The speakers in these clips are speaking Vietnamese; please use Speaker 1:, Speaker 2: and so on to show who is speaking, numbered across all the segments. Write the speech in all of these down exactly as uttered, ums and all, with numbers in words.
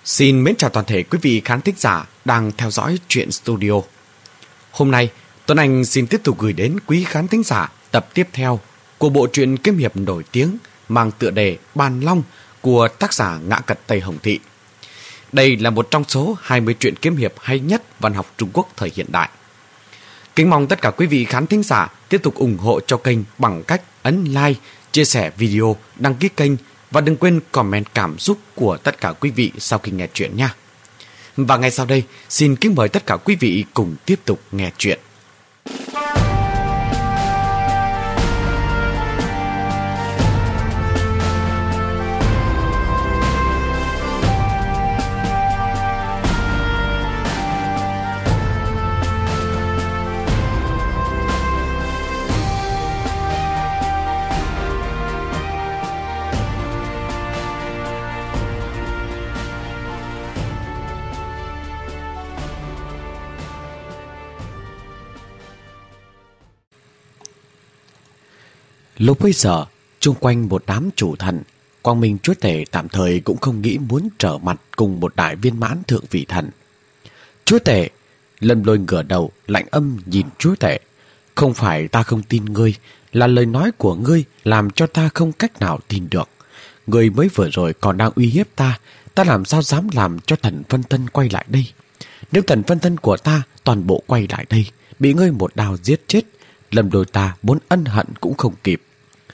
Speaker 1: Xin mến chào toàn thể quý vị khán thính giả đang theo dõi Truyện Studio. Hôm nay, Tuấn Anh xin tiếp tục gửi đến quý khán thính giả tập tiếp theo của bộ truyện kiếm hiệp nổi tiếng mang tựa đề Bàn Long của tác giả Ngã Cật Tây Hồng Thị. Đây là một trong số hai mươi truyện kiếm hiệp hay nhất văn học Trung Quốc thời hiện đại. Kính mong tất cả quý vị khán thính giả tiếp tục ủng hộ cho kênh bằng cách ấn like, chia sẻ video, đăng ký kênh và đừng quên comment cảm xúc của tất cả quý vị sau khi nghe chuyện nha. Và ngay sau đây, xin kính mời tất cả quý vị cùng tiếp tục nghe chuyện. Lúc bấy giờ, chung quanh một đám chủ thần, Quang Minh Chúa Tể tạm thời cũng không nghĩ muốn trở mặt cùng một đại viên mãn thượng vị thần. Chúa Tể, Lâm Lôi ngửa đầu, lạnh âm nhìn Chúa Tể. Không phải ta không tin ngươi, là lời nói của ngươi làm cho ta không cách nào tin được. Ngươi mới vừa rồi còn đang uy hiếp ta, ta làm sao dám làm cho thần phân thân quay lại đây? Nếu thần phân thân của ta toàn bộ quay lại đây, bị ngươi một đao giết chết, Lâm Lôi ta muốn ân hận cũng không kịp.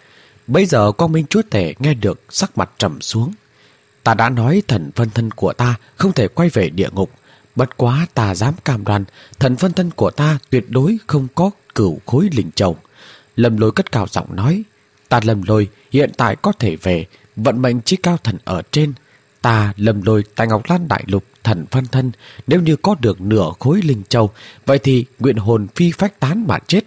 Speaker 1: Bây giờ Quang Minh Chúa Tể nghe được, sắc mặt trầm xuống. Ta đã nói thần phân thân của ta không thể quay về địa ngục, bất quá ta dám cam đoan thần phân thân của ta tuyệt đối không có cửu khối linh châu. Lâm Lôi cất cao giọng nói, ta Lâm Lôi hiện tại có thể về, vận mệnh chí cao thần ở trên. Ta Lâm Lôi tại Ngọc Lan Đại Lục thần phân thân, nếu như có được nửa khối linh châu, vậy thì nguyện hồn phi phách tán mà chết.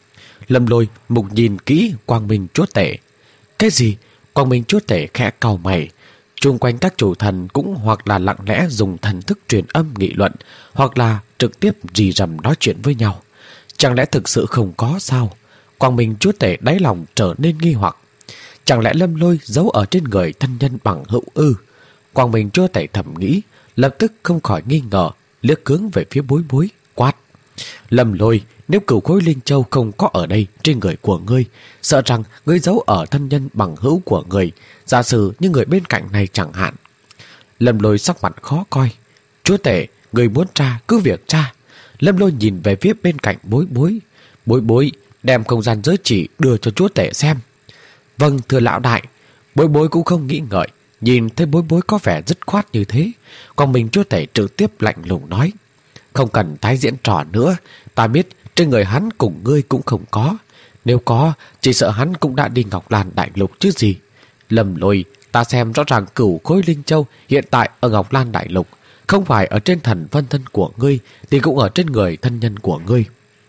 Speaker 1: Lâm Lôi mục nhìn kỹ Quang Minh Chúa Tể. Cái gì? Quang Minh Chúa Tể khẽ cau mày. Chung quanh các chủ thần cũng hoặc là lặng lẽ dùng thần thức truyền âm nghị luận, hoặc là trực tiếp rì rầm nói chuyện với nhau. Chẳng lẽ thực sự không có sao? Quang Minh Chúa Tể đáy lòng trở nên nghi hoặc. Chẳng lẽ Lâm Lôi giấu ở trên người thân nhân bằng hữu ư? Quang Minh Chúa Tể thầm nghĩ, lập tức không khỏi nghi ngờ, liếc hướng về phía Bối Bối, quát. Lâm Lôi, nếu cửu khối linh châu không có ở đây trên người của ngươi, sợ rằng ngươi giấu ở thân nhân bằng hữu của ngươi, giả sử như người bên cạnh này chẳng hạn. Lâm Lôi sắc mặt khó coi. Chúa Tể, ngươi muốn tra cứ việc tra. Lâm Lôi nhìn về phía bên cạnh Bối Bối. Bối Bối đem không gian giới chỉ đưa cho Chúa Tể xem. Vâng, thưa lão đại. Bối Bối cũng không nghĩ ngợi, nhìn thấy Bối Bối có vẻ dứt khoát như thế, còn mình Chúa Tể trực tiếp lạnh lùng nói, không cần tái diễn trò nữa, ta biết trên người hắn cùng ngươi cũng không có. Nếu có, chỉ sợ hắn cũng đã đi Ngọc Lan Đại Lục chứ gì. Lâm Lôi, ta xem rõ ràng cửu khối linh châu hiện tại ở Ngọc Lan Đại Lục, không phải ở trên thần phân thân của ngươi thì cũng ở trên người thân nhân của ngươi.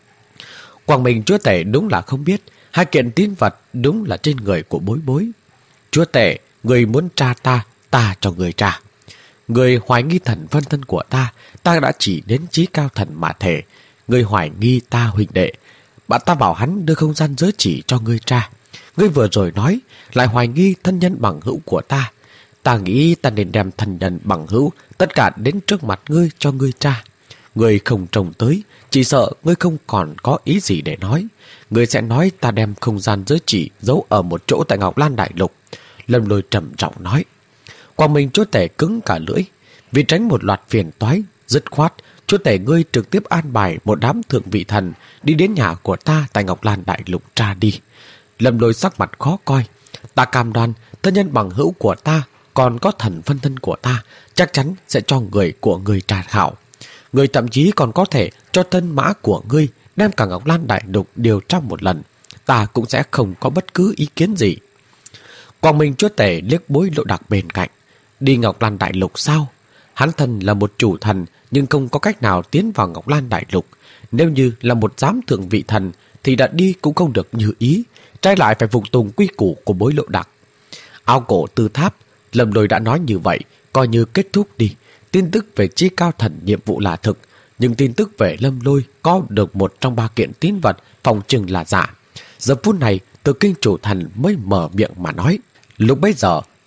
Speaker 1: Quang Minh Chúa Tể đúng là không biết, hai kiện tín vật đúng là trên người của Bối Bối. Chúa Tể, người muốn tra ta, ta cho người tra. Người hoài nghi thần phân thân của ta, ta đã chỉ đến chí cao thần mà thể. Người hoài nghi ta huynh đệ, bạn ta bảo hắn đưa không gian giới chỉ cho ngươi tra. Ngươi vừa rồi nói lại hoài nghi thân nhân bằng hữu của ta. Ta nghĩ ta nên đem thân nhân bằng hữu tất cả đến trước mặt ngươi cho ngươi tra. Ngươi không trông tới, chỉ sợ ngươi không còn có ý gì để nói. Ngươi sẽ nói ta đem không gian giới chỉ giấu ở một chỗ tại Ngọc Lan Đại Lục. Lâm Lôi trầm trọng nói. Quang Minh Chúa Tể cứng cả lưỡi. Vì tránh một loạt phiền toái, dứt khoát, Chúa Tể ngươi trực tiếp an bài một đám thượng vị thần đi đến nhà của ta tại Ngọc Lan Đại Lục tra đi. Lâm Lôi sắc mặt khó coi. Ta cam đoan thân nhân bằng hữu của ta còn có thần phân thân của ta chắc chắn sẽ cho người của người tra khảo. Người thậm chí còn có thể cho thân mã của ngươi đem cả Ngọc Lan Đại Lục điều tra một lần. Ta cũng sẽ không có bất cứ ý kiến gì. Quang Minh Chúa Tể liếc Bối Lộ Đặc bên cạnh. Đi Ngọc Lan Đại Lục sao? Hắn thân là một chủ thần nhưng không có cách nào tiến vào Ngọc Lan Đại Lục. Nếu như là một giám thượng vị thần thì đã đi cũng không được như ý, trái lại phải phục tùng quy củ của Bối Lộ Đặc. Ao cổ tư tháp, Lâm Lôi đã nói như vậy, coi như kết thúc đi. Tin tức về chí cao thần nhiệm vụ là thực, nhưng tin tức về Lâm Lôi có được một trong ba kiện tín vật phòng chừng là giả. Giờ phút này, Từ Kinh chủ thần mới mở miệng mà nói. Lúc bấy giờ,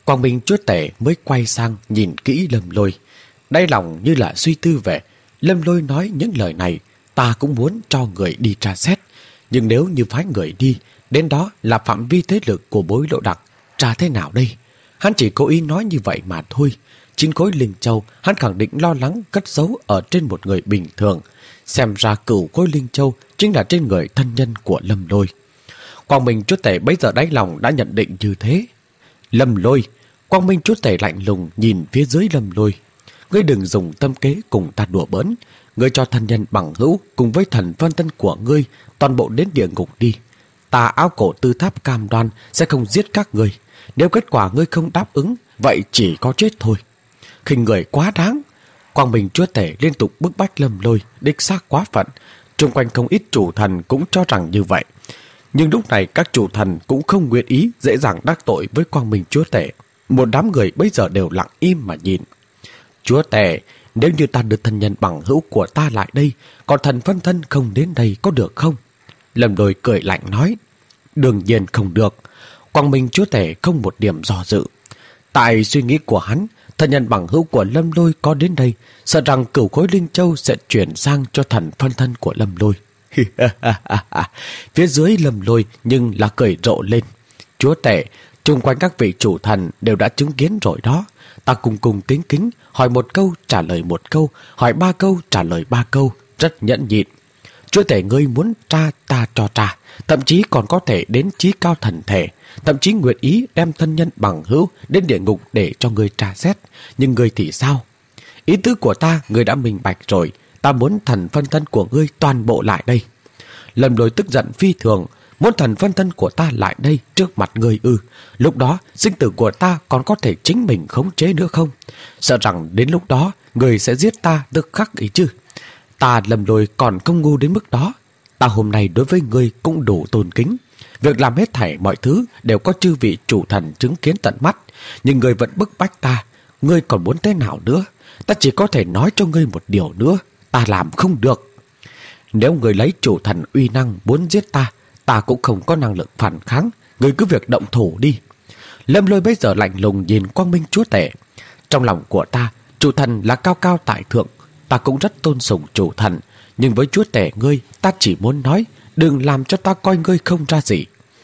Speaker 1: Quang Minh chúa tể mới quay sang nhìn kỹ Lâm Lôi. Đáy lòng như là suy tư về. Lâm Lôi nói những lời này, ta cũng muốn cho người đi tra xét. Nhưng nếu như phái người đi, đến đó là phạm vi thế lực của Bối Lộ Đặc, tra thế nào đây? Hắn chỉ cố ý nói như vậy mà thôi. Chín khối linh châu, hắn khẳng định lo lắng cất giấu ở trên một người bình thường. Xem ra cửu khối linh châu chính là trên người thân nhân của Lâm Lôi. Quang Minh chúa tể bây giờ đáy lòng đã nhận định như thế. Lâm Lôi, Quang Minh chúa tể lạnh lùng nhìn phía dưới Lâm Lôi. Ngươi đừng dùng tâm kế cùng ta đùa bỡn. Ngươi cho thân nhân bằng hữu cùng với thần phân thân của ngươi toàn bộ đến địa ngục đi. Ta áo cổ tư tháp cam đoan sẽ không giết các ngươi. Nếu kết quả ngươi không đáp ứng, vậy chỉ có chết thôi. Khinh người quá đáng. Quang Minh chúa tể liên tục bức bách Lâm Lôi, đích xác quá phận. Trung quanh không ít chủ thần cũng cho rằng như vậy. Nhưng lúc này các chủ thần cũng không nguyện ý dễ dàng đắc tội với Quang Minh chúa tể. Một đám người bây giờ đều lặng im mà nhìn. Chúa tể, nếu như ta đưa thân nhân bằng hữu của ta lại đây, còn thần phân thân không đến đây có được không? Lâm Lôi cười lạnh nói. Đương nhiên không được. Quang Minh chúa tể không một điểm dò dự. Tại suy nghĩ của hắn, thân nhân bằng hữu của Lâm Lôi có đến đây, sợ rằng cửu khối linh châu sẽ chuyển sang cho thần phân thân của Lâm Lôi. Phía dưới Lâm Lôi nhưng là cười rộ lên. Chúa tể, chung quanh các vị chủ thần đều đã chứng kiến rồi đó. Ta cùng cùng kính kính, hỏi một câu trả lời một câu, hỏi ba câu trả lời ba câu, rất nhẫn nhịn. Chúa tể ngươi muốn tra ta cho tra, thậm chí còn có thể đến chí cao thần thể, thậm chí nguyện ý đem thân nhân bằng hữu đến địa ngục để cho ngươi tra xét. Nhưng ngươi thì sao? Ý tứ của ta ngươi đã minh bạch rồi, ta muốn thần phân thân của ngươi toàn bộ lại đây. Lâm Lôi tức giận phi thường. Muốn thần phân thân của ta lại đây trước mặt ngươi ư? Lúc đó sinh tử của ta còn có thể chính mình khống chế nữa không? Sợ rằng đến lúc đó ngươi sẽ giết ta tức khắc ý chứ? Ta Lâm Lôi còn không ngu đến mức đó. Ta hôm nay đối với ngươi cũng đủ tôn kính. Việc làm hết thảy mọi thứ đều có chư vị chủ thần chứng kiến tận mắt. Nhưng ngươi vẫn bức bách ta. Ngươi còn muốn thế nào nữa? Ta chỉ có thể nói cho ngươi một điều nữa. Ta làm không được. Nếu ngươi lấy chủ thần uy năng muốn giết ta, ta cũng không có năng lực phản kháng. Ngươi cứ việc động thủ đi. Lâm Lôi bây giờ lạnh lùng nhìn Quang Minh chúa tể. Trong lòng của ta, chủ thần là cao cao tại thượng. Ta cũng rất tôn sùng chủ thần. Nhưng với chúa tể ngươi, ta chỉ muốn nói, đừng làm cho ta coi ngươi không ra gì.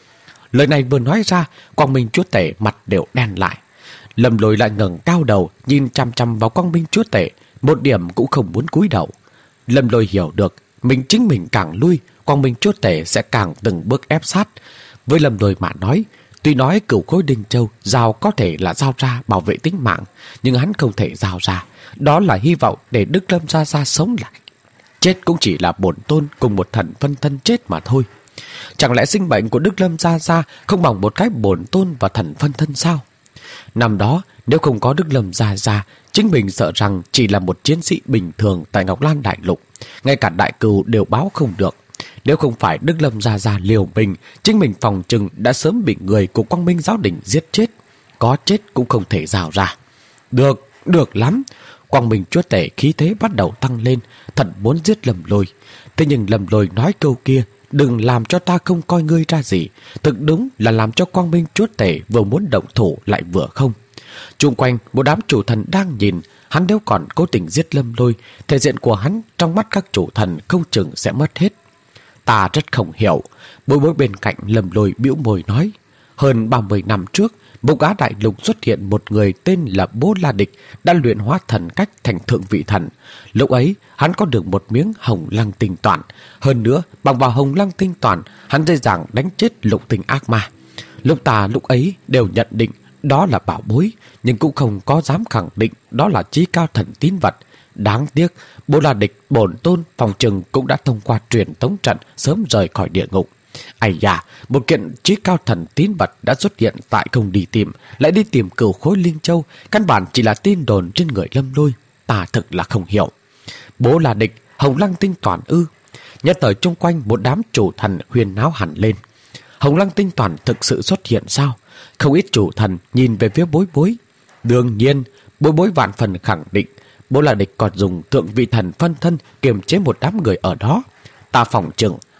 Speaker 1: Lời này vừa nói ra, Quang Minh chúa tể mặt đều đen lại. Lâm Lôi lại ngẩng cao đầu, nhìn chăm chăm vào Quang Minh chúa tể, một điểm cũng không muốn cúi đầu. Lâm Lôi hiểu được, mình chính mình càng lui, Quang Minh chúa tể sẽ càng từng bước ép sát. Với Lâm Lôi mà nói, tuy nói cửu khối đinh châu giao có thể là giao ra bảo vệ tính mạng, nhưng hắn không thể giao ra. Đó là hy vọng để Đức Lâm Gia Gia sống lại. Chết cũng chỉ là bổn tôn cùng một thần phân thân chết mà thôi. Chẳng lẽ sinh mệnh của Đức Lâm Gia Gia không bằng một cái bổn tôn và thần phân thân sao? Năm đó, nếu không có Đức Lâm Gia Gia, chính mình sợ rằng chỉ là một chiến sĩ bình thường tại Ngọc Lan Đại Lục. Ngay cả đại cừu đều báo không được. Nếu không phải Đức Lâm Gia Gia liều mình, chính mình phòng chừng đã sớm bị người của Quang Minh giáo đình giết chết. Có chết cũng không thể rào ra. Được, được lắm. Quang Minh chúa tể khí thế bắt đầu tăng lên, thật muốn giết Lâm Lôi. Thế nhưng Lâm Lôi nói câu kia, đừng làm cho ta không coi ngươi ra gì, thực đúng là làm cho Quang Minh chúa tể vừa muốn động thủ lại vừa không. Chung quanh một đám chủ thần đang nhìn, hắn nếu còn cố tình giết Lâm Lôi, thể diện của hắn trong mắt các chủ thần không chừng sẽ mất hết. Ta rất không hiểu. Bối bối bên cạnh Lâm Lôi bĩu môi nói, hơn ba mươi năm trước, Bộc Á Đại Lục xuất hiện một người tên là Bố La Địch đã luyện hóa thần cách thành thượng vị thần. Lúc ấy, hắn có được một miếng hồng lăng tinh toàn. Hơn nữa, bằng vào hồng lăng tinh toàn, hắn dễ dàng đánh chết lục tinh ác ma. Lúc ta lúc ấy đều nhận định đó là bảo bối, nhưng cũng không có dám khẳng định đó là chí cao thần tín vật. Đáng tiếc, Bố La Địch bổn tôn phòng trừng cũng đã thông qua truyền tống trận sớm rời khỏi địa ngục. Ây da, một kiện chí cao thần tín vật đã xuất hiện tại không đi tìm, lại đi tìm cửu khối linh châu, căn bản chỉ là tin đồn trên người Lâm Lôi. Ta thực là không hiểu. Bố La Địch, hồng lăng tinh toàn ư? Nhất thời chung quanh một đám chủ thần huyền náo hẳn lên. Hồng lăng tinh toàn thực sự xuất hiện sao? Không ít chủ thần nhìn về phía bối bối. Đương nhiên, bối bối vạn phần khẳng định, Bố La Địch còn dùng thượng vị thần phân thân kiềm chế một đám người ở đó. Ta phỏng chừng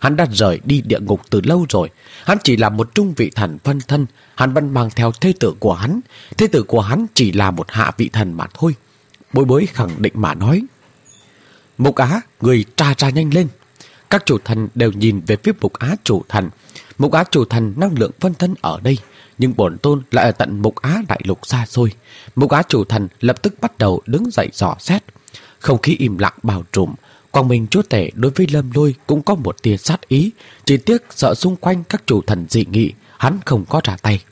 Speaker 1: hắn đã rời đi địa ngục từ lâu rồi. Hắn chỉ là một trung vị thần phân thân, hắn vẫn mang theo thê tử của hắn. Thê tử của hắn chỉ là một hạ vị thần mà thôi. Bối bối khẳng định mà nói. Mục Á, người tra ra nhanh lên. Các chủ thần đều nhìn về phía Mục Á chủ thần. Mục Á chủ thần năng lượng phân thân ở đây, nhưng bổn tôn lại ở tận Mục Á đại lục xa xôi. Mục Á chủ thần lập tức bắt đầu đứng dậy dò xét. Không khí im lặng bao trùm. Quang Minh chúa tể đối với Lâm Lôi cũng có một tia sát ý, chỉ tiếc sợ xung quanh các chủ thần dị nghị, hắn không có ra tay.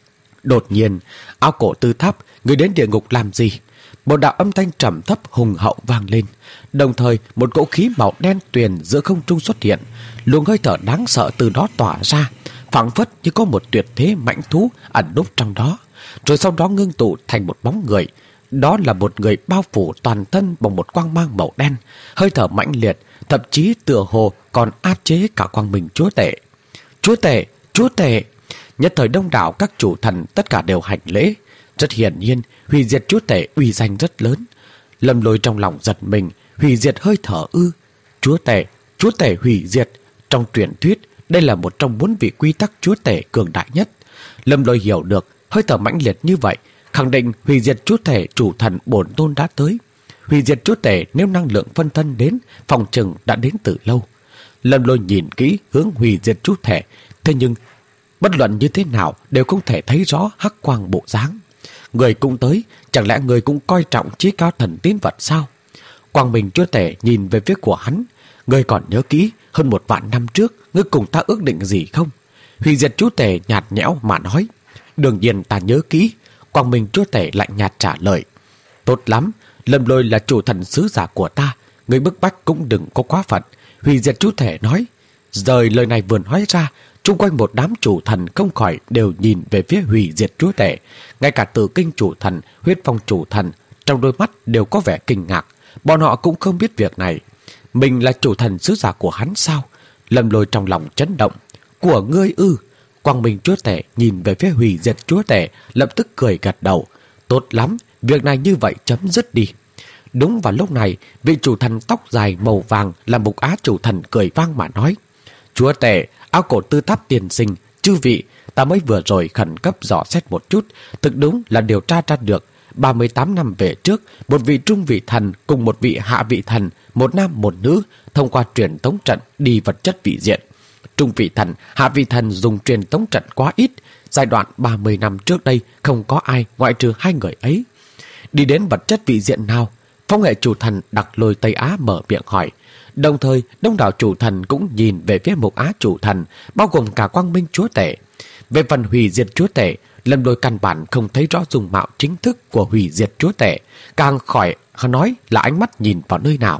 Speaker 1: Đột nhiên, Áo Cổ Tư Tháp, người đến địa ngục làm gì? Một đạo âm thanh trầm thấp hùng hậu vang lên, đồng thời một cỗ khí màu đen tuyền giữa không trung xuất hiện, luồng hơi thở đáng sợ từ đó tỏa ra, phảng phất như có một tuyệt thế mãnh thú ẩn núp trong đó, rồi sau đó ngưng tụ thành một bóng người. Đó là một người bao phủ toàn thân bằng một quang mang màu đen, hơi thở mãnh liệt, thậm chí tựa hồ còn áp chế cả Quang Minh chúa tể. Chúa tể, chúa tể! Nhất thời đông đảo các chủ thần tất cả đều hành lễ. Rất hiển nhiên, hủy diệt chúa tể uy danh rất lớn. Lâm Lôi trong lòng giật mình, hủy diệt hơi thở ư? Chúa tể, chúa tể hủy diệt. Trong truyền thuyết, đây là một trong bốn vị quy tắc chúa tể cường đại nhất. Lâm Lôi hiểu được, hơi thở mãnh liệt như vậy, khẳng định hủy diệt chúa tể chủ thần bổn tôn đã tới. Hủy diệt chúa tể nếu năng lượng phân thân đến, phòng chừng đã đến từ lâu. Lâm Lôi nhìn kỹ hướng hủy diệt chúa tể, thế nhưng bất luận như thế nào đều không thể thấy rõ hắc quang bộ dáng. Người cũng tới, chẳng lẽ người cũng coi trọng chí cao thần tín vật sao? Quang Minh chúa tể nhìn về phía của hắn. Người còn nhớ kỹ hơn một vạn năm trước ngươi cùng ta ước định gì không? Hủy diệt chúa tể nhạt nhẽo mà nói. Đương nhiên ta nhớ kỹ. Quang Minh chúa tể lạnh nhạt trả lời. Tốt lắm, Lâm Lôi là chủ thần sứ giả của ta, người bức bách cũng đừng có quá phận. Hủy diệt chúa tể nói. Rời lời này vừa nói ra, chung quanh một đám chủ thần không khỏi đều nhìn về phía hủy diệt chúa tể. Ngay cả Tử Kinh chủ thần, Huyết Phong chủ thần, trong đôi mắt đều có vẻ kinh ngạc. Bọn họ cũng không biết việc này. Mình là chủ thần sứ giả của hắn sao? Lâm Lôi trong lòng chấn động. Của ngươi ư? Quang Minh chúa tể nhìn về phía hủy diệt chúa tể, lập tức cười gật đầu. Tốt lắm, việc này như vậy chấm dứt đi. Đúng vào lúc này, vị chủ thần tóc dài màu vàng là Mục Á chủ thần cười vang mà nói. Chúa tể, Áo Cổ Tư Tháp tiền sinh, chư vị, ta mới vừa rồi khẩn cấp dò xét một chút, thực đúng là điều tra ra được. ba mươi tám năm về trước, một vị trung vị thần cùng một vị hạ vị thần, một nam một nữ, thông qua truyền tống trận đi vật chất vị diện. Trung vị thần, hạ vị thần dùng truyền tống trận quá ít, giai đoạn ba mươi năm trước đây không có ai ngoại trừ hai người ấy. Đi đến vật chất vị diện nào? Phong hệ chủ thần Đặc Lôi Tây Á mở miệng hỏi. Đồng thời, đông đảo chủ thần cũng nhìn về phía Mục Á chủ thần, bao gồm cả Quang Minh chúa tể. Về phần hủy diệt chúa tể, Lâm Lôi căn bản không thấy rõ dung mạo chính thức của hủy diệt chúa tể, càng khỏi nói là ánh mắt nhìn vào nơi nào.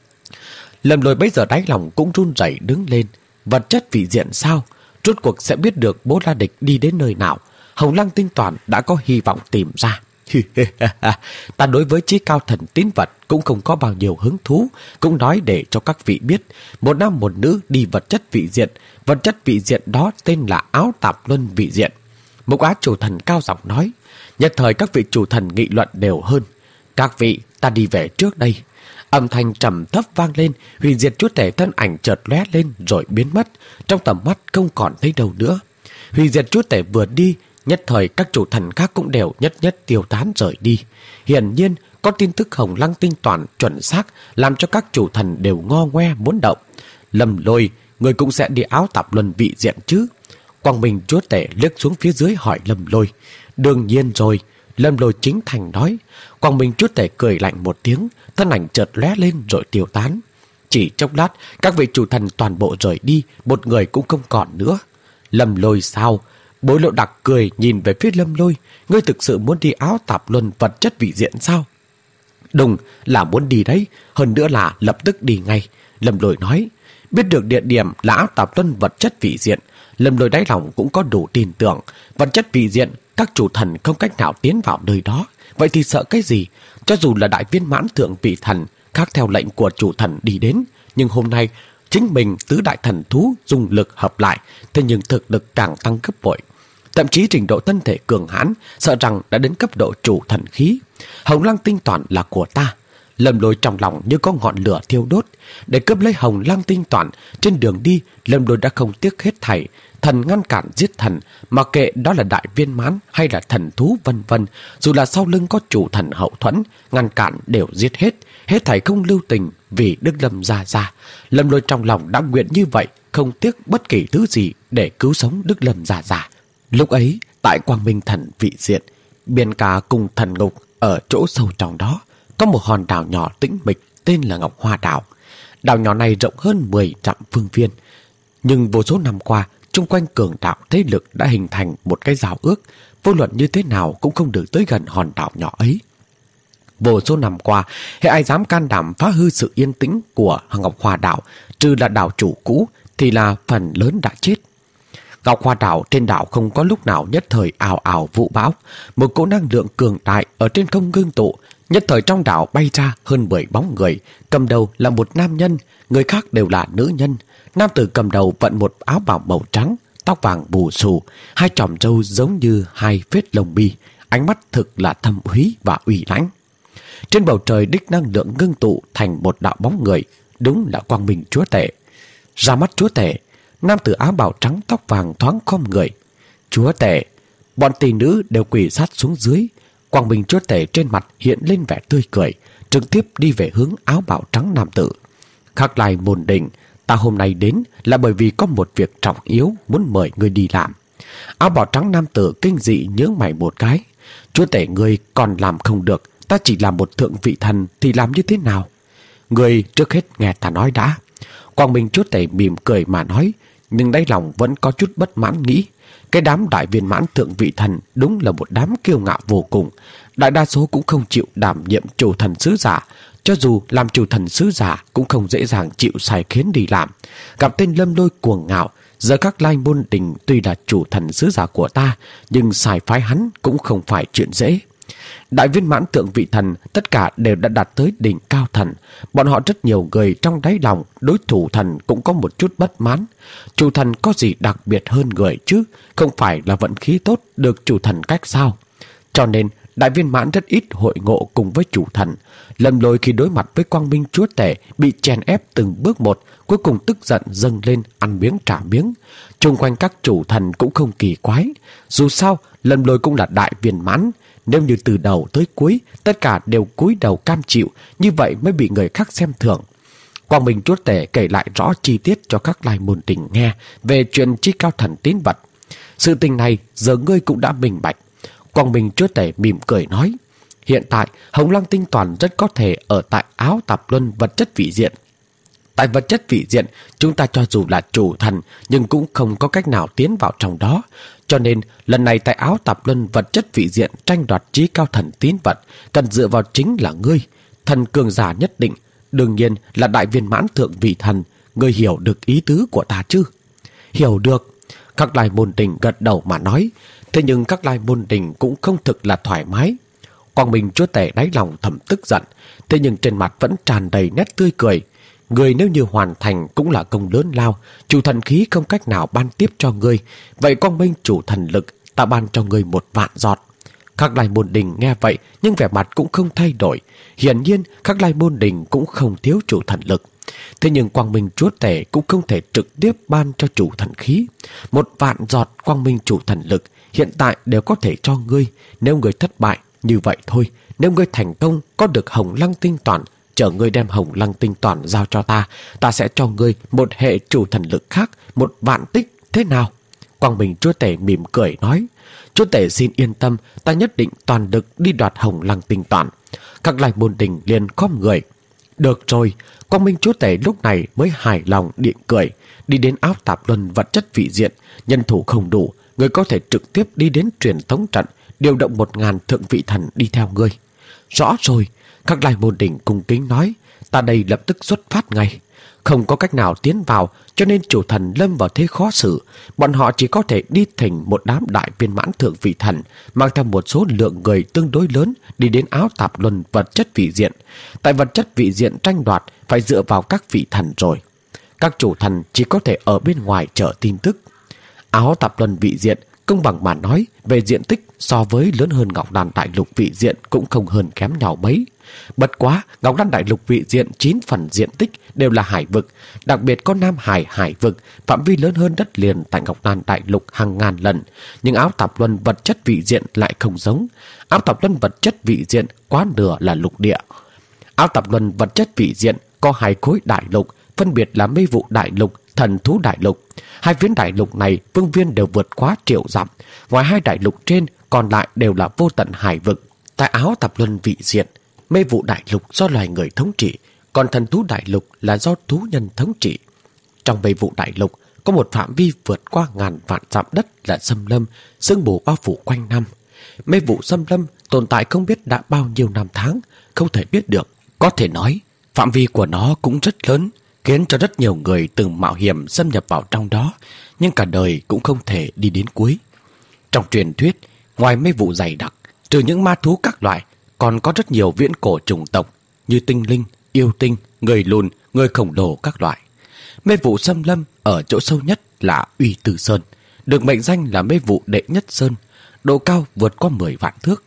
Speaker 1: Lâm Lôi bây giờ đáy lòng cũng run rẩy đứng lên. Vật chất vị diện sao? Rốt cuộc sẽ biết được Bố La Địch đi đến nơi nào. Hồng Lăng Tinh Toàn đã có hy vọng tìm ra. Ta đối với chí cao thần tín vật cũng không có bao nhiêu hứng thú, cũng nói để cho các vị biết, một nam một nữ đi vật chất vị diện, vật chất vị diện đó tên là Áo Tạp Luân vị diện. Mục Á chủ thần cao giọng nói. Nhất thời các vị chủ thần nghị luận đều hơn. Các vị, ta đi về trước đây. Âm thanh trầm thấp vang lên, hủy diệt chúa tể thân ảnh chợt lóe lên rồi biến mất, trong tầm mắt không còn thấy đâu nữa. Hủy diệt chúa tể vừa đi, nhất thời các chủ thần khác cũng đều nhất nhất tiêu tán rời đi. Hiển nhiên, có tin tức Hồng Lăng Tinh Toàn chuẩn xác làm cho các chủ thần đều ngo ngoe muốn động. Lâm Lôi, người cũng sẽ đi Áo Tạp Luân vị diện chứ? Quang Minh chúa tể liếc xuống phía dưới hỏi Lâm Lôi. Đương nhiên rồi, Lâm Lôi chính thành nói. Quang Minh chúa tể cười lạnh một tiếng, thân ảnh chợt lóe lên rồi tiêu tán. Chỉ chốc lát, các vị chủ thần toàn bộ rời đi, một người cũng không còn nữa. Lâm Lôi sao? Bối Lộ Đặc cười nhìn về phía Lâm Lôi. Ngươi thực sự muốn đi Áo Tạp Luân vật chất vị diện sao? Đúng là muốn đi đấy, hơn nữa là lập tức đi ngay. Lâm Lôi nói. Biết được địa điểm là Áo Tạp Luân vật chất vị diện, Lâm Lôi đáy lòng cũng có đủ tin tưởng. Vật chất vị diện, các chủ thần không cách nào tiến vào nơi đó. Vậy thì sợ cái gì? Cho dù là đại viên mãn thượng vị thần, khác theo lệnh của chủ thần đi đến, nhưng hôm nay chính mình tứ đại thần thú dùng lực hợp lại, thế nhưng thực lực càng tăng gấp bội. Thậm chí trình độ thân thể cường hãn, sợ rằng đã đến cấp độ chủ thần khí. Hồng Lăng Tinh Toàn là của ta. Lâm Lôi trong lòng như có ngọn lửa thiêu đốt. Để cướp lấy hồng lăng tinh toàn, trên đường đi Lâm Lôi đã không tiếc hết thảy. Thần ngăn cản giết thần, mặc kệ đó là đại viên mãn hay là thần thú vân vân, dù là sau lưng có chủ thần hậu thuẫn, ngăn cản đều giết hết, hết thảy không lưu tình vì Đức Lâm gia gia. Lâm Lôi trong lòng đã nguyện như vậy, không tiếc bất kỳ thứ gì để cứu sống Đức Lâm gia gia. Lúc ấy, tại Quang Minh Thần vị diện, biển cả cùng thần ngục ở chỗ sâu trong đó, có một hòn đảo nhỏ tĩnh mịch tên là Ngọc Hoa Đảo. Đảo nhỏ này rộng hơn mười dặm phương viên, nhưng vô số năm qua, chung quanh cường đạo thế lực đã hình thành một cái giao ước, vô luận như thế nào cũng không được tới gần hòn đảo nhỏ ấy. Vô số năm qua, hễ ai dám can đảm phá hư sự yên tĩnh của Ngọc Hoa Đảo, trừ là đảo chủ cũ, thì là phần lớn đã chết. Ngọc Hoa Đảo, trên đảo không có lúc nào nhất thời ào ào vũ bão, một cỗ năng lượng cường đại ở trên không ngưng tụ. Nhất thời trong đảo bay ra hơn mười bóng người, cầm đầu là một nam nhân, người khác đều là nữ nhân. Nam tử cầm đầu vận một áo bào màu trắng, tóc vàng bù xù, hai chòm râu giống như hai vết lông bi, ánh mắt thực là thâm úy và uy lãnh. Trên bầu trời đích năng lượng ngưng tụ thành một đạo bóng người, đúng là Quang Minh Chúa Tể. Ra mắt Chúa Tể, nam tử áo bào trắng tóc vàng thoáng khom người. Chúa Tể, bọn tỷ nữ đều quỳ sát xuống dưới. Quang Minh Chúa Tể trên mặt hiện lên vẻ tươi cười, trực tiếp đi về hướng áo bào trắng nam tử. Khắc Lai Môn Đình, ta hôm nay đến là bởi vì có một việc trọng yếu muốn mời ngươi đi làm. Áo bào trắng nam tử kinh dị nhướng mày một cái. Chúa Tể ngươi còn làm không được, ta chỉ là một thượng vị thần thì làm như thế nào? Ngươi trước hết nghe ta nói đã. Quang Minh Chúa Tể mỉm cười mà nói, nhưng đáy lòng vẫn có chút bất mãn nghĩ. Cái đám đại viên mãn thượng vị thần đúng là một đám kiêu ngạo vô cùng. Đại đa số cũng không chịu đảm nhiệm chủ thần sứ giả. Cho dù làm chủ thần sứ giả cũng không dễ dàng chịu sai khiến đi làm. Gặp tên Lâm Lôi cuồng ngạo, giờ Khắc Lai Môn Đình tuy là chủ thần sứ giả của ta, nhưng sai phái hắn cũng không phải chuyện dễ. Đại viên mãn thượng vị thần tất cả đều đã đạt tới đỉnh cao thần. Bọn họ rất nhiều người trong đáy lòng đối thủ thần cũng có một chút bất mãn. Chủ thần có gì đặc biệt hơn người chứ, không phải là vận khí tốt được chủ thần cách sao? Cho nên đại viên mãn rất ít hội ngộ cùng với chủ thần. Lâm Lôi khi đối mặt với Quang Minh Chúa Tể bị chèn ép từng bước một, cuối cùng tức giận dâng lên ăn miếng trả miếng. Chung quanh các chủ thần cũng không kỳ quái. Dù sao Lâm Lôi cũng là đại viên mãn. Nếu như từ đầu tới cuối tất cả đều cúi đầu cam chịu, như vậy mới bị người khác xem thường. Quang Minh Chúa Tể kể lại rõ chi tiết cho các Lai Môn Đình nghe về chuyện chi cao thần tín vật. Sự tình này giờ ngươi cũng đã minh bạch. Quang Minh Chúa Tể mỉm cười nói, hiện tại Hồng Lăng Tinh Toàn rất có thể ở tại Áo Tạp Luân vật chất vị diện. Tại vật chất vị diện, chúng ta cho dù là chủ thần nhưng cũng không có cách nào tiến vào trong đó. Cho nên lần này tại Áo Tạp Luân vật chất vị diện tranh đoạt chí cao thần tín vật, cần dựa vào chính là ngươi, thần cường giả nhất định, đương nhiên là đại viên mãn thượng vị thần. Ngươi hiểu được ý tứ của ta chứ? Hiểu được. Các Lai Môn Đình gật đầu mà nói. Thế nhưng các Lai Môn Đình cũng không thực là thoải mái. Quang Minh Chúa Tể đáy lòng thầm tức giận, thế nhưng trên mặt vẫn tràn đầy nét tươi cười. Người nếu như hoàn thành cũng là công lớn lao, chủ thần khí không cách nào ban tiếp cho ngươi, vậy Quang Minh chủ thần lực ta ban cho ngươi một vạn giọt. Các Lai Môn Đình nghe vậy nhưng vẻ mặt cũng không thay đổi. Hiển nhiên các Lai Môn Đình cũng không thiếu chủ thần lực. Thế nhưng Quang Minh Chúa Tể cũng không thể trực tiếp ban cho chủ thần khí. Một vạn giọt Quang Minh chủ thần lực hiện tại đều có thể cho ngươi. Nếu ngươi thất bại như vậy thôi, nếu ngươi thành công có được Hồng Lăng Tinh Toàn, chờ ngươi đem Hồng Lăng Tinh Toàn giao cho ta, ta sẽ cho ngươi một hệ chủ thần lực khác, một vạn tích, thế nào? Quang Minh Chúa Tể mỉm cười nói, Chúa Tể xin yên tâm, ta nhất định toàn lực đi đoạt Hồng Lăng Tinh Toàn. Các Lai Môn Đình liền khom người. Được rồi. Quang Minh Chúa Tể lúc này mới hài lòng điện cười, đi đến Áo Tạp Luân vật chất vị diện. Nhân thủ không đủ, người có thể trực tiếp đi đến truyền thống trận, điều động một ngàn thượng vị thần đi theo ngươi. Rõ rồi. Các Lai Môn Đình cung kính nói, ta đây lập tức xuất phát ngay. Không có cách nào tiến vào, cho nên chủ thần lâm vào thế khó xử. Bọn họ chỉ có thể đi thành một đám đại viên mãn thượng vị thần, mang theo một số lượng người tương đối lớn đi đến Áo Tạp Luân vật chất vị diện. Tại vật chất vị diện tranh đoạt phải dựa vào các vị thần rồi. Các chủ thần chỉ có thể ở bên ngoài chờ tin tức. Áo Tạp Luân vị diện công bằng mà nói, về diện tích so với lớn hơn Ngọc Đàn Đại Lục vị diện cũng không hơn kém nhau mấy. Bất quá, Ngọc Đan Đại Lục vị diện chín phần diện tích đều là hải vực, đặc biệt có Nam Hải hải vực, phạm vi lớn hơn đất liền tại Ngọc Đan Đại Lục hàng ngàn lần. Nhưng áo tạp luân vật chất vị diện lại không giống. Áo tạp luân vật chất vị diện quá nửa là lục địa. Áo tạp luân vật chất vị diện có hai khối đại lục, phân biệt là Mê Vụ Đại Lục, Thần Thú Đại Lục. Hai phiến đại lục này phương viên đều vượt quá triệu dặm. Ngoài hai đại lục trên, còn lại đều là vô tận hải vực. Tại áo tạp luân vị diện, Mê Vụ Đại Lục do loài người thống trị, còn Thần Thú Đại Lục là do thú nhân thống trị. Trong Mê Vụ Đại Lục có một phạm vi vượt qua ngàn vạn dặm đất là xâm lâm, sương mù bao phủ quanh năm. Mê vụ xâm lâm tồn tại không biết đã bao nhiêu năm tháng, không thể biết được. Có thể nói, phạm vi của nó cũng rất lớn, khiến cho rất nhiều người từng mạo hiểm xâm nhập vào trong đó, nhưng cả đời cũng không thể đi đến cuối. Trong truyền thuyết, ngoài mê vụ dày đặc, trừ những ma thú các loại, còn có rất nhiều viễn cổ chủng tộc như tinh linh, yêu tinh, người lùn, người khổng lồ các loại. Mê vụ xâm lâm ở chỗ sâu nhất là Uy Tư Sơn, được mệnh danh là mê vụ đệ nhất sơn, độ cao vượt qua mười vạn thước.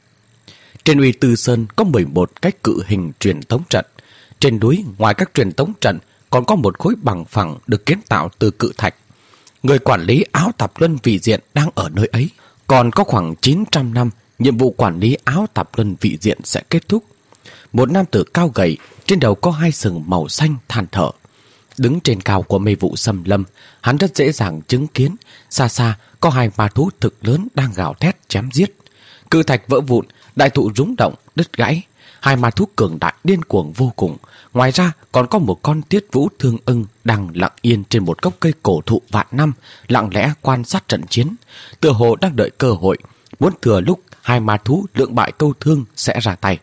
Speaker 1: Trên Uy Tư Sơn có mười một cái cự hình truyền tống trận. Trên núi, ngoài các truyền tống trận, còn có một khối bằng phẳng được kiến tạo từ cự thạch. Người quản lý áo tạp luân vị diện đang ở nơi ấy. Còn có khoảng chín trăm năm, nhiệm vụ quản lý áo tạp luân vị diện sẽ kết thúc. Một nam tử cao gầy, trên đầu có hai sừng màu xanh than thở. Đứng trên cao của mê vụ xâm lâm, hắn rất dễ dàng chứng kiến xa xa có hai ma thú thực lớn đang gào thét chém giết. Cự thạch vỡ vụn, đại thụ rung động, đứt gãy. Hai ma thú cường đại điên cuồng vô cùng. Ngoài ra còn có một con Tiết Vũ Thương Ưng đang lặng yên trên một gốc cây cổ thụ vạn năm, lặng lẽ quan sát trận chiến, tựa hồ đang đợi cơ hội, muốn thừa lúc hai ma thú lượng bại câu thương sẽ ra tay.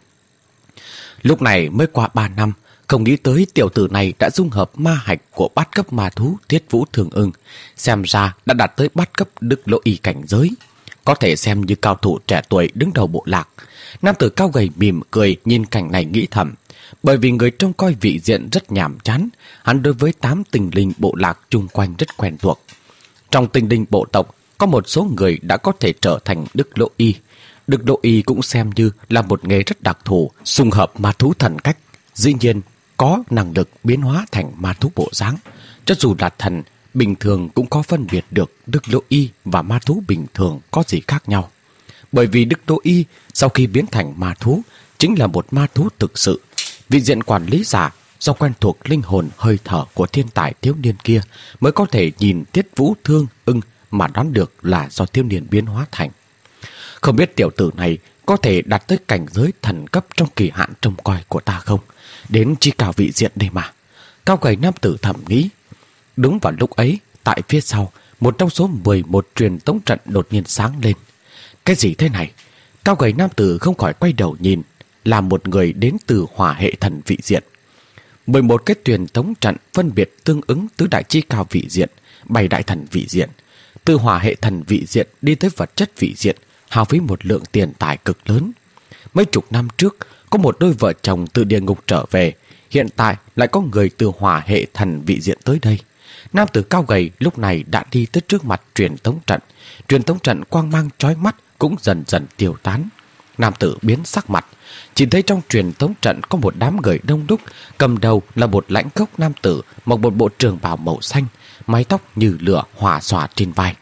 Speaker 1: Lúc này mới qua ba năm, không nghĩ tới tiểu tử này đã dung hợp ma hạch của bát cấp ma thú Tiết Vũ Thương Ưng, xem ra đã đạt tới bát cấp Đức Lỗ Y cảnh giới, có thể xem như cao thủ trẻ tuổi đứng đầu bộ lạc. Nam tử cao gầy mỉm cười nhìn cảnh này nghĩ thầm, bởi vì người trông coi vị diện rất nhàm chán, hắn đối với tám tinh linh bộ lạc chung quanh rất quen thuộc. Trong tinh linh bộ tộc có một số người đã có thể trở thành Đức Lỗ Y. Đức Lỗ Y cũng xem như là một nghề rất đặc thù, xung hợp ma thú thần cách, dĩ nhiên có năng lực biến hóa thành ma thú bộ dáng. Cho dù là thần, bình thường cũng có phân biệt được Đức Lỗ Y và ma thú bình thường có gì khác nhau. Bởi vì Đức Lỗ Y sau khi biến thành ma thú chính là một ma thú thực sự. Vị diện quản lý giả do quen thuộc linh hồn hơi thở của thiên tài thiếu niên kia mới có thể nhìn Tiết Vũ Thương Ưng mà đoán được là do thiếu niên biến hóa thành. Không biết tiểu tử này có thể đạt tới cảnh giới thần cấp trong kỳ hạn trông coi của ta không? Đến chi cao vị diện đây mà. Cao gầy nam tử thầm nghĩ. Đúng vào lúc ấy, tại phía sau, một trong số mười một truyền tống trận đột nhiên sáng lên. Cái gì thế này? Cao gầy nam tử không khỏi quay đầu nhìn, là một người đến từ hỏa hệ thần vị diện. mười một cái truyền tống trận phân biệt tương ứng tứ đại chi cao vị diện, bảy đại thần vị diện. Từ hỏa hệ thần vị diện đi tới vật chất vị diện, hao phí một lượng tiền tài cực lớn. Mấy chục năm trước, có một đôi vợ chồng từ địa ngục trở về, hiện tại lại có người từ hỏa hệ thần vị diện tới đây. Nam tử cao gầy lúc này đã đi tới trước mặt truyền tống trận. Truyền tống trận quang mang chói mắt cũng dần dần tiêu tán. Nam tử biến sắc mặt, chỉ thấy trong truyền tống trận có một đám người đông đúc, cầm đầu là một lãnh khốc nam tử mặc một bộ trường bào màu xanh, mái tóc như lửa hòa xòa trên vai.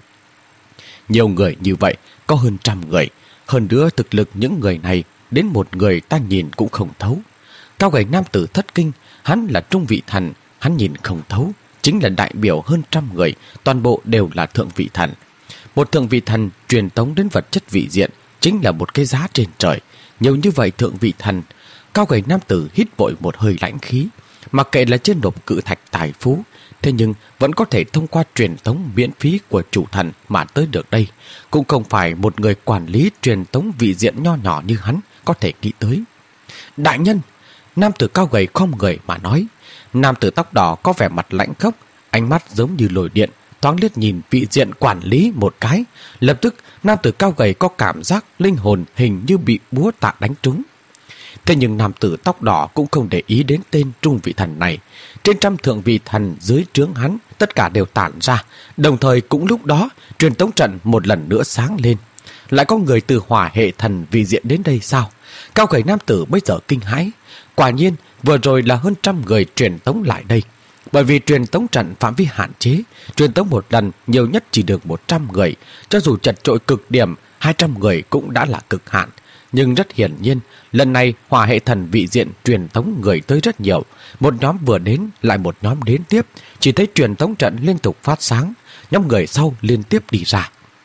Speaker 1: Nhiều người như vậy, có hơn trăm người, hơn nữa thực lực những người này đến một người ta nhìn cũng không thấu. Cao gầy nam tử thất kinh, hắn là trung vị thần, hắn nhìn không thấu, chính là đại biểu hơn trăm người, toàn bộ đều là thượng vị thần. Một thượng vị thần truyền tống đến vật chất vị diện chính là một cái giá trên trời. Nhiều như vậy thượng vị thần. Cao gầy nam tử hít vội một hơi lãnh khí. Mặc kệ là trên nộp cự thạch tài phú, thế nhưng vẫn có thể thông qua truyền tống miễn phí của chủ thần mà tới được đây. Cũng không phải một người quản lý truyền tống vị diện nho nhỏ như hắn có thể nghĩ tới. Đại nhân! Nam tử cao gầy khom người mà nói. Nam tử tóc đỏ có vẻ mặt lãnh khốc, ánh mắt giống như lồi điện, thoáng liếc nhìn vị diện quản lý một cái. Lập tức nam tử cao gầy có cảm giác linh hồn hình như bị búa tạ đánh trúng. Thế nhưng nam tử tóc đỏ cũng không để ý đến tên trung vị thần này. Trên trăm thượng vị thần dưới trướng hắn tất cả đều tản ra. Đồng thời cũng lúc đó truyền tống trận một lần nữa sáng lên. Lại có người từ hỏa hệ thần vị diện đến đây sao? Cao gầy nam tử bây giờ kinh hãi. Quả nhiên vừa rồi là hơn trăm người truyền tống lại đây. Bởi vì truyền tống trận phạm vi hạn chế, truyền tống một lần nhiều nhất chỉ được một trăm người. Cho dù chật chội cực điểm, hai trăm người cũng đã là cực hạn. Nhưng rất hiển nhiên, lần này hỏa hệ thần vị diện truyền tống người tới rất nhiều. Một nhóm vừa đến, lại một nhóm đến tiếp. Chỉ thấy truyền tống trận liên tục phát sáng. Nhóm người sau liên tiếp đi ra.